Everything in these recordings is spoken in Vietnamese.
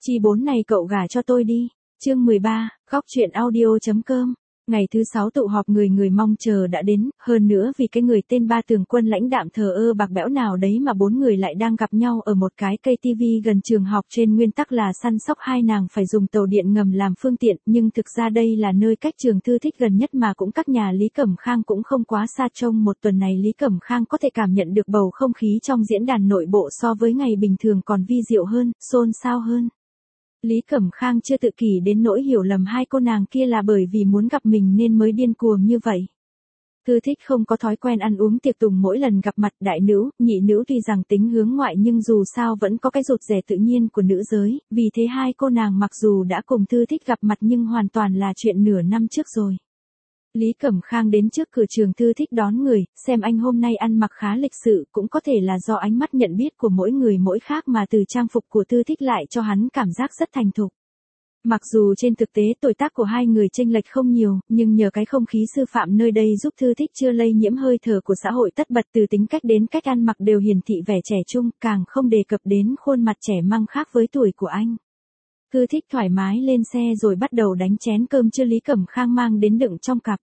Chi 4 này cậu gả cho tôi đi. Chương 13, góc truyện audio.com. Ngày thứ 6 tụ họp người mong chờ đã đến, hơn nữa vì cái người tên Ba Tường Quân lãnh đạm thờ ơ bạc bẽo nào đấy mà bốn người lại đang gặp nhau ở một cái cây tivi gần trường học, trên nguyên tắc là săn sóc hai nàng phải dùng tàu điện ngầm làm phương tiện, nhưng thực ra đây là nơi cách trường Thư Thích gần nhất mà cũng cách nhà Lý Cẩm Khang cũng không quá xa. Trong một tuần này Lý Cẩm Khang có thể cảm nhận được bầu không khí trong diễn đàn nội bộ so với ngày bình thường còn vi diệu hơn, xôn xao hơn. Lý Cẩm Khang chưa tự kỷ đến nỗi hiểu lầm hai cô nàng kia là bởi vì muốn gặp mình nên mới điên cuồng như vậy. Thư Thích không có thói quen ăn uống tiệc tùng mỗi lần gặp mặt đại nữ, nhị nữ tuy rằng tính hướng ngoại nhưng dù sao vẫn có cái rụt rè tự nhiên của nữ giới, vì thế hai cô nàng mặc dù đã cùng Thư Thích gặp mặt nhưng hoàn toàn là chuyện nửa năm trước rồi. Lý Cẩm Khang đến trước cửa trường Thư Thích đón người, xem anh hôm nay ăn mặc khá lịch sự, cũng có thể là do ánh mắt nhận biết của mỗi người mỗi khác mà từ trang phục của Thư Thích lại cho hắn cảm giác rất thành thục. Mặc dù trên thực tế tuổi tác của hai người chênh lệch không nhiều, nhưng nhờ cái không khí sư phạm nơi đây giúp Thư Thích chưa lây nhiễm hơi thở của xã hội tất bật, từ tính cách đến cách ăn mặc đều hiển thị vẻ trẻ trung, càng không đề cập đến khuôn mặt trẻ măng khác với tuổi của anh. Thư Thích thoải mái lên xe rồi bắt đầu đánh chén cơm chưa Lý Cẩm Khang mang đến đựng trong cặp.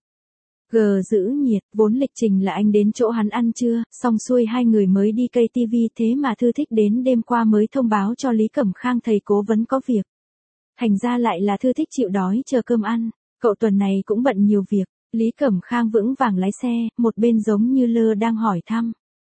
Giữ nhiệt, vốn lịch trình là anh đến chỗ hắn ăn trưa, xong xuôi hai người mới đi cây tivi, thế mà Thư Thích đến đêm qua mới thông báo cho Lý Cẩm Khang thầy cố vấn có việc. Thành ra lại là Thư Thích chịu đói chờ cơm ăn, cậu tuần này cũng bận nhiều việc. Lý Cẩm Khang vững vàng lái xe, một bên giống như lơ đang hỏi thăm.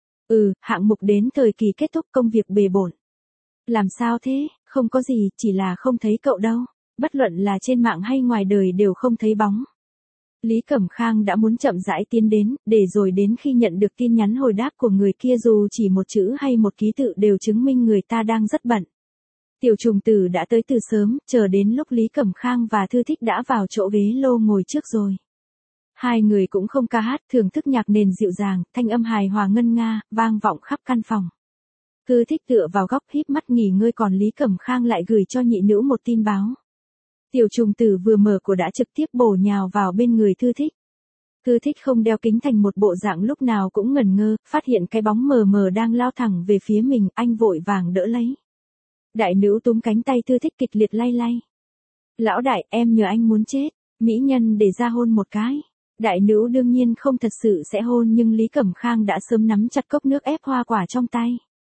Hạng mục đến thời kỳ kết thúc, công việc bề bộn. Làm sao thế? Không có gì, chỉ là không thấy cậu đâu. Bất luận là trên mạng hay ngoài đời đều không thấy bóng. Lý Cẩm Khang đã muốn chậm rãi tiến đến, để rồi đến khi nhận được tin nhắn hồi đáp của người kia dù chỉ một chữ hay một ký tự đều chứng minh người ta đang rất bận. Tiểu Trùng Tử đã tới từ sớm, chờ đến lúc Lý Cẩm Khang và Thư Thích đã vào chỗ ghế lô ngồi trước rồi. Hai người cũng không ca hát, thưởng thức nhạc nền dịu dàng, thanh âm hài hòa ngân nga, vang vọng khắp căn phòng. Thư Thích tựa vào góc híp mắt nghỉ ngơi, còn Lý Cẩm Khang lại gửi cho nhị nữ một tin báo. Tiểu Trùng Tử vừa mở cửa đã trực tiếp bổ nhào vào bên người Thư Thích. Thư Thích không đeo kính, thành một bộ dạng lúc nào cũng ngẩn ngơ, phát hiện cái bóng mờ mờ đang lao thẳng về phía mình, anh vội vàng đỡ lấy. Đại nữ túm cánh tay Thư Thích kịch liệt lay lay. Lão đại, em nhờ anh muốn chết, mỹ nhân để ra hôn một cái. Đại nữ đương nhiên không thật sự sẽ hôn, nhưng Lý Cẩm Khang đã sớm nắm chặt cốc nước ép hoa quả trong tay.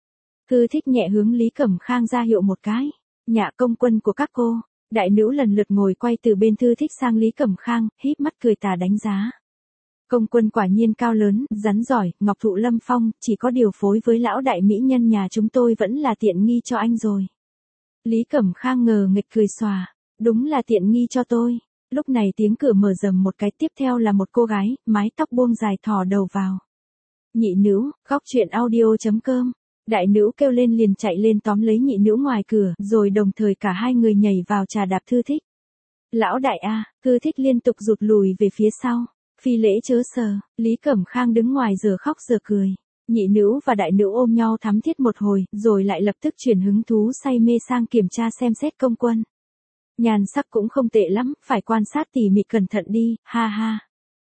Thư Thích nhẹ hướng Lý Cẩm Khang ra hiệu một cái. Nhạ công quân của các cô. Đại nữ lần lượt ngồi quay từ bên Thư Thích sang Lý Cẩm Khang, híp mắt cười tà đánh giá. Công quân quả nhiên cao lớn, rắn giỏi, ngọc thụ lâm phong, chỉ có điều phối với lão đại mỹ nhân nhà chúng tôi vẫn là tiện nghi cho anh rồi. Lý Cẩm Khang ngờ nghịch cười xòa, đúng là tiện nghi cho tôi. Lúc này tiếng cửa mở rầm một cái, tiếp theo là một cô gái, mái tóc buông dài thò đầu vào. Nhị nữ, góc truyện audio.com. Đại nữ kêu lên liền chạy lên tóm lấy nhị nữ ngoài cửa, rồi đồng thời cả hai người nhảy vào trà đạp Thư Thích. Lão đại a, Thư Thích liên tục rụt lùi về phía sau. Phi lễ chớ sờ, Lý Cẩm Khang đứng ngoài giờ khóc giờ cười. Nhị nữ và đại nữ ôm nhau thắm thiết một hồi, rồi lại lập tức chuyển hứng thú say mê sang kiểm tra xem xét công quân. Nhan sắc cũng không tệ lắm, phải quan sát tỉ mỉ cẩn thận đi, ha ha.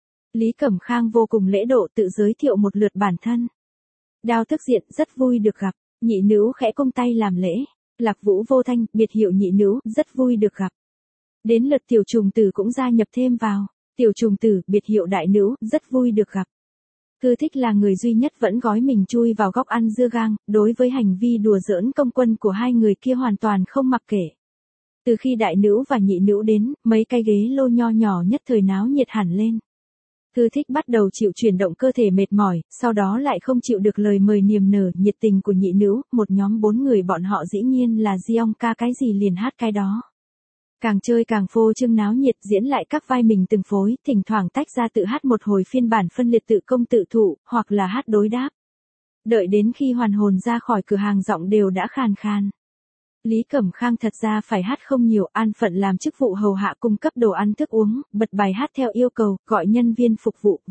Lý Cẩm Khang vô cùng lễ độ tự giới thiệu một lượt bản thân. Đao Thức Diện, rất vui được gặp. Nhị nữ khẽ cong tay làm lễ. Lạc Vũ Vô Thanh, biệt hiệu nhị nữ, rất vui được gặp. Đến lượt Tiểu Trùng Tử cũng gia nhập thêm vào. Tiểu Trùng Tử, biệt hiệu đại nữ, rất vui được gặp. Thư Thích là người duy nhất vẫn gói mình chui vào góc ăn dưa gang, đối với hành vi đùa giỡn công quân của hai người kia hoàn toàn không mặc kệ. Từ khi đại nữ và nhị nữ đến, mấy cái ghế lô nho nhỏ nhất thời náo nhiệt hẳn lên. Thư Thích bắt đầu chịu chuyển động cơ thể mệt mỏi, sau đó lại không chịu được lời mời niềm nở, nhiệt tình của nhị nữ, một nhóm 4 người bọn họ dĩ nhiên là Giong ca cái gì liền hát cái đó. Càng chơi càng phô trương náo nhiệt, diễn lại các vai mình từng phối, thỉnh thoảng tách ra tự hát một hồi phiên bản phân liệt tự công tự thụ, hoặc là hát đối đáp. Đợi đến khi hoàn hồn ra khỏi cửa hàng giọng đều đã khàn khàn. Lý Cẩm Khang thật ra phải hát không nhiều, an phận làm chức vụ hầu hạ cung cấp đồ ăn thức uống, bật bài hát theo yêu cầu, gọi nhân viên phục vụ,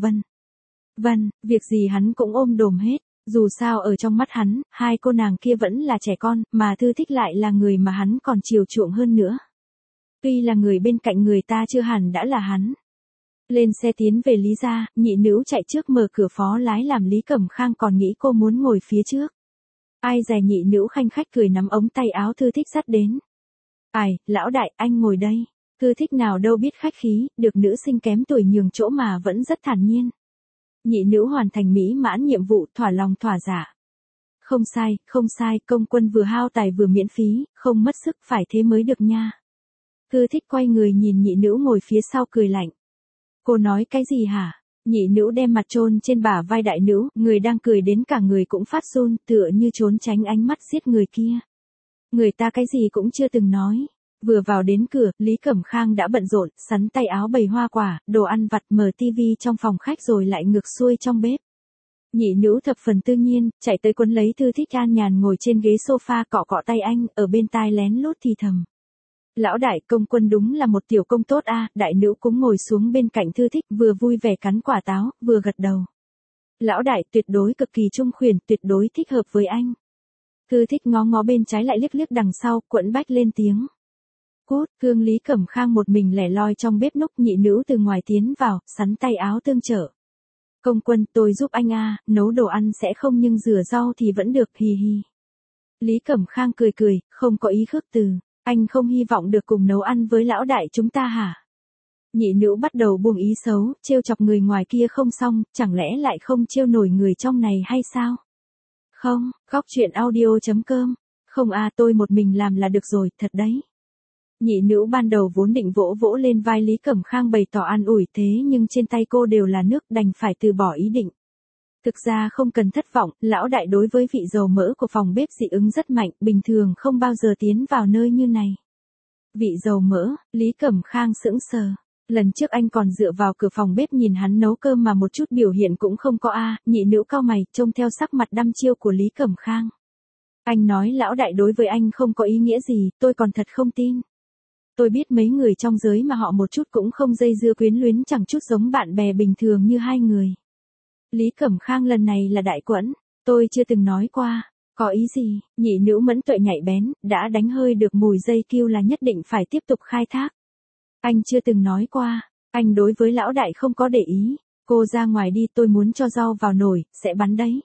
vân, việc gì hắn cũng ôm đồm hết. Dù sao ở trong mắt hắn, hai cô nàng kia vẫn là trẻ con, mà Thư Thích lại là người mà hắn còn chiều chuộng hơn nữa. Tuy là người bên cạnh người ta chưa hẳn đã là hắn. Lên xe tiến về Lý gia, nhị nữ chạy trước mở cửa phó lái làm Lý Cẩm Khang còn nghĩ cô muốn ngồi phía trước. Ai dè nhị nữ khanh khách cười nắm ống tay áo Thư Thích dắt đến. Ai, lão đại, anh ngồi đây. Thư Thích nào đâu biết khách khí, được nữ sinh kém tuổi nhường chỗ mà vẫn rất thản nhiên. Nhị nữ hoàn thành mỹ mãn nhiệm vụ, thỏa lòng thỏa dạ. Không sai, công quân vừa hao tài vừa miễn phí, không mất sức, phải thế mới được nha. Thư Thích quay người nhìn nhị nữ ngồi phía sau cười lạnh. Cô nói cái gì hả? Nhị nữ đem mặt chôn trên bả vai đại nữ, người đang cười đến cả người cũng phát run, tựa như trốn tránh ánh mắt giết người kia. Người ta cái gì cũng chưa từng nói. Vừa vào đến cửa, Lý Cẩm Khang đã bận rộn, sắn tay áo bày hoa quả, đồ ăn vặt, mở tivi trong phòng khách rồi lại ngược xuôi trong bếp. Nhị nữ thập phần tự nhiên, chạy tới quấn lấy Thư Thích an nhàn ngồi trên ghế sofa cọ cọ tay anh, ở bên tai lén lút thì thầm. Lão đại, công quân đúng là một tiểu công tốt a. Đại nữ cũng ngồi xuống bên cạnh Thư Thích, vừa vui vẻ cắn quả táo, vừa gật đầu. Lão đại tuyệt đối cực kỳ trung khuyển, tuyệt đối thích hợp với anh. Thư Thích ngó ngó bên trái lại liếc liếc đằng sau, quẫn bách lên tiếng. Cút, Cương Lý Cẩm Khang một mình lẻ loi trong bếp núc, nhị nữ từ ngoài tiến vào, sắn tay áo tương trợ. Công quân, tôi giúp anh a, nấu đồ ăn sẽ không nhưng rửa rau thì vẫn được, hì hì. Lý Cẩm Khang cười cười, không có ý khước từ. Anh không hy vọng được cùng nấu ăn với lão đại chúng ta hả? Nhị nữ bắt đầu buông ý xấu, trêu chọc người ngoài kia không xong, chẳng lẽ lại không trêu nổi người trong này hay sao? Không, góc chuyện audio.com. Không a, tôi một mình làm là được rồi, thật đấy. Nhị nữ ban đầu vốn định vỗ vỗ lên vai Lý Cẩm Khang bày tỏ an ủi thế nhưng trên tay cô đều là nước, đành phải từ bỏ ý định. Thực ra không cần thất vọng, lão đại đối với vị dầu mỡ của phòng bếp dị ứng rất mạnh, bình thường không bao giờ tiến vào nơi như này. Vị dầu mỡ, Lý Cẩm Khang sững sờ. Lần trước anh còn dựa vào cửa phòng bếp nhìn hắn nấu cơm mà một chút biểu hiện cũng không có a. Nhị nữ cau mày, trông theo sắc mặt đăm chiêu của Lý Cẩm Khang. Anh nói lão đại đối với anh không có ý nghĩa gì, tôi còn thật không tin. Tôi biết mấy người trong giới mà họ một chút cũng không dây dưa quyến luyến, chẳng chút giống bạn bè bình thường như hai người. Lý Cẩm Khang lần này là đại quẫn, tôi chưa từng nói qua, có ý gì, nhị nữ mẫn tuệ nhạy bén, đã đánh hơi được mùi dây kêu là nhất định phải tiếp tục khai thác. Anh chưa từng nói qua, anh đối với lão đại không có để ý, cô ra ngoài đi, tôi muốn cho rau vào nồi, sẽ bắn đấy.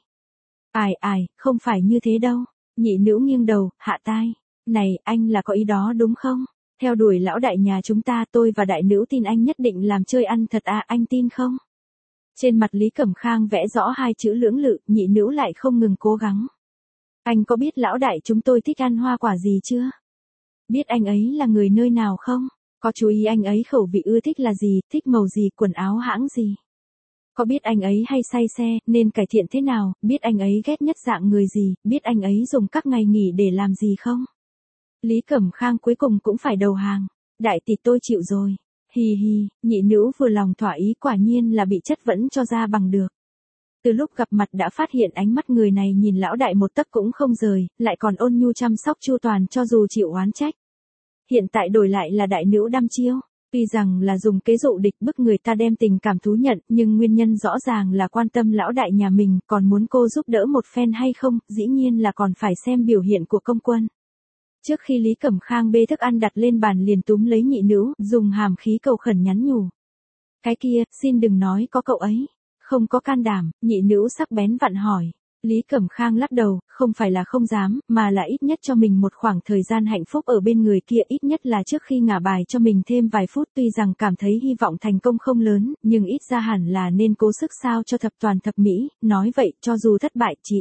Ai, không phải như thế đâu, nhị nữ nghiêng đầu, hạ tai, này, anh là có ý đó đúng không? Theo đuổi lão đại nhà chúng ta, tôi và đại nữ tin anh nhất định làm chơi ăn thật à, anh tin không? Trên mặt Lý Cẩm Khang vẽ rõ hai chữ lưỡng lự, nhị nữ lại không ngừng cố gắng. Anh có biết lão đại chúng tôi thích ăn hoa quả gì chưa? Biết anh ấy là người nơi nào không? Có chú ý anh ấy khẩu vị ưa thích là gì, thích màu gì, quần áo hãng gì? Có biết anh ấy hay say xe, nên cải thiện thế nào, biết anh ấy ghét nhất dạng người gì, biết anh ấy dùng các ngày nghỉ để làm gì không? Lý Cẩm Khang cuối cùng cũng phải đầu hàng. Đại tỷ tôi chịu rồi. Hì hì, nhị nữ vừa lòng thỏa ý, quả nhiên là bị chất vấn cho ra bằng được. Từ lúc gặp mặt đã phát hiện ánh mắt người này nhìn lão đại một tấc cũng không rời, lại còn ôn nhu chăm sóc chu toàn cho dù chịu oán trách. Hiện tại đổi lại là đại nữ đăm chiêu. Tuy rằng là dùng kế dụ địch bức người ta đem tình cảm thú nhận, nhưng nguyên nhân rõ ràng là quan tâm lão đại nhà mình, còn muốn cô giúp đỡ một phen hay không, dĩ nhiên là còn phải xem biểu hiện của công quân. Trước khi Lý Cẩm Khang bê thức ăn đặt lên bàn liền túm lấy nhị nữ, dùng hàm khí cầu khẩn nhắn nhủ. Cái kia, xin đừng nói có cậu ấy. Không có can đảm, nhị nữ sắc bén vặn hỏi. Lý Cẩm Khang lắc đầu, không phải là không dám, mà là ít nhất cho mình một khoảng thời gian hạnh phúc ở bên người kia, ít nhất là trước khi ngả bài cho mình thêm vài phút, tuy rằng cảm thấy hy vọng thành công không lớn, nhưng ít ra hẳn là nên cố sức sao cho thập toàn thập mỹ, nói vậy cho dù thất bại chí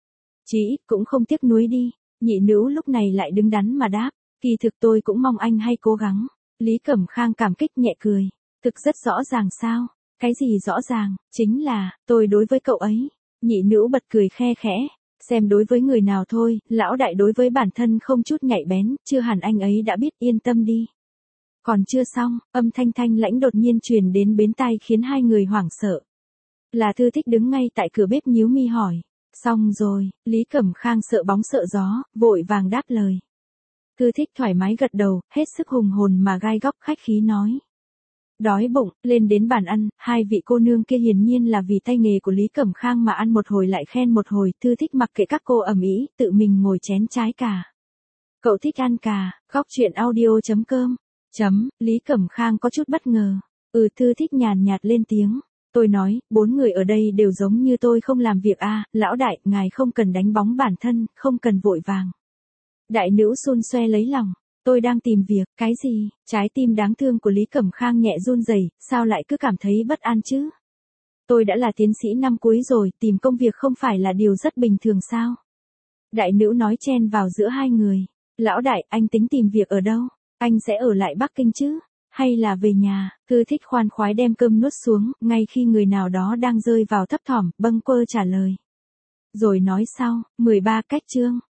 ít cũng không tiếc nuối đi. Nhị nữ lúc này lại đứng đắn mà đáp, kỳ thực tôi cũng mong anh hay cố gắng. Lý Cẩm Khang cảm kích nhẹ cười, thực rất rõ ràng sao, cái gì rõ ràng, chính là, tôi đối với cậu ấy. Nhị nữ bật cười khe khẽ, xem đối với người nào thôi, lão đại đối với bản thân không chút nhạy bén, chưa hẳn anh ấy đã biết, yên tâm đi. Còn chưa xong, âm thanh thanh lãnh đột nhiên truyền đến bên tai khiến hai người hoảng sợ. Là Thư Thích đứng ngay tại cửa bếp nhíu mi hỏi. Xong rồi, Lý Cẩm Khang sợ bóng sợ gió, vội vàng đáp lời. Thư Thích thoải mái gật đầu, hết sức hùng hồn mà gai góc khách khí nói. Đói bụng, lên đến bàn ăn, hai vị cô nương kia hiển nhiên là vì tay nghề của Lý Cẩm Khang mà ăn một hồi lại khen một hồi, Thư Thích mặc kệ các cô ầm ĩ, tự mình ngồi chén trái cà. Cậu thích ăn cà, góc chuyện audio.com. Lý Cẩm Khang có chút bất ngờ. Thư Thích nhàn nhạt lên tiếng. Tôi nói, 4 người ở đây đều giống như tôi không làm việc a, lão đại, ngài không cần đánh bóng bản thân, không cần vội vàng. Đại nữ xun xoe lấy lòng. Tôi đang tìm việc, cái gì? Trái tim đáng thương của Lý Cẩm Khang nhẹ run rẩy, sao lại cứ cảm thấy bất an chứ? Tôi đã là tiến sĩ năm cuối rồi, tìm công việc không phải là điều rất bình thường sao? Đại nữ nói chen vào giữa hai người. Lão đại, anh tính tìm việc ở đâu? Anh sẽ ở lại Bắc Kinh chứ? Hay là về nhà? Thư Thích khoan khoái đem cơm nuốt xuống, ngay khi người nào đó đang rơi vào thấp thỏm, bâng quơ trả lời. Rồi nói sau, 13 cách chương.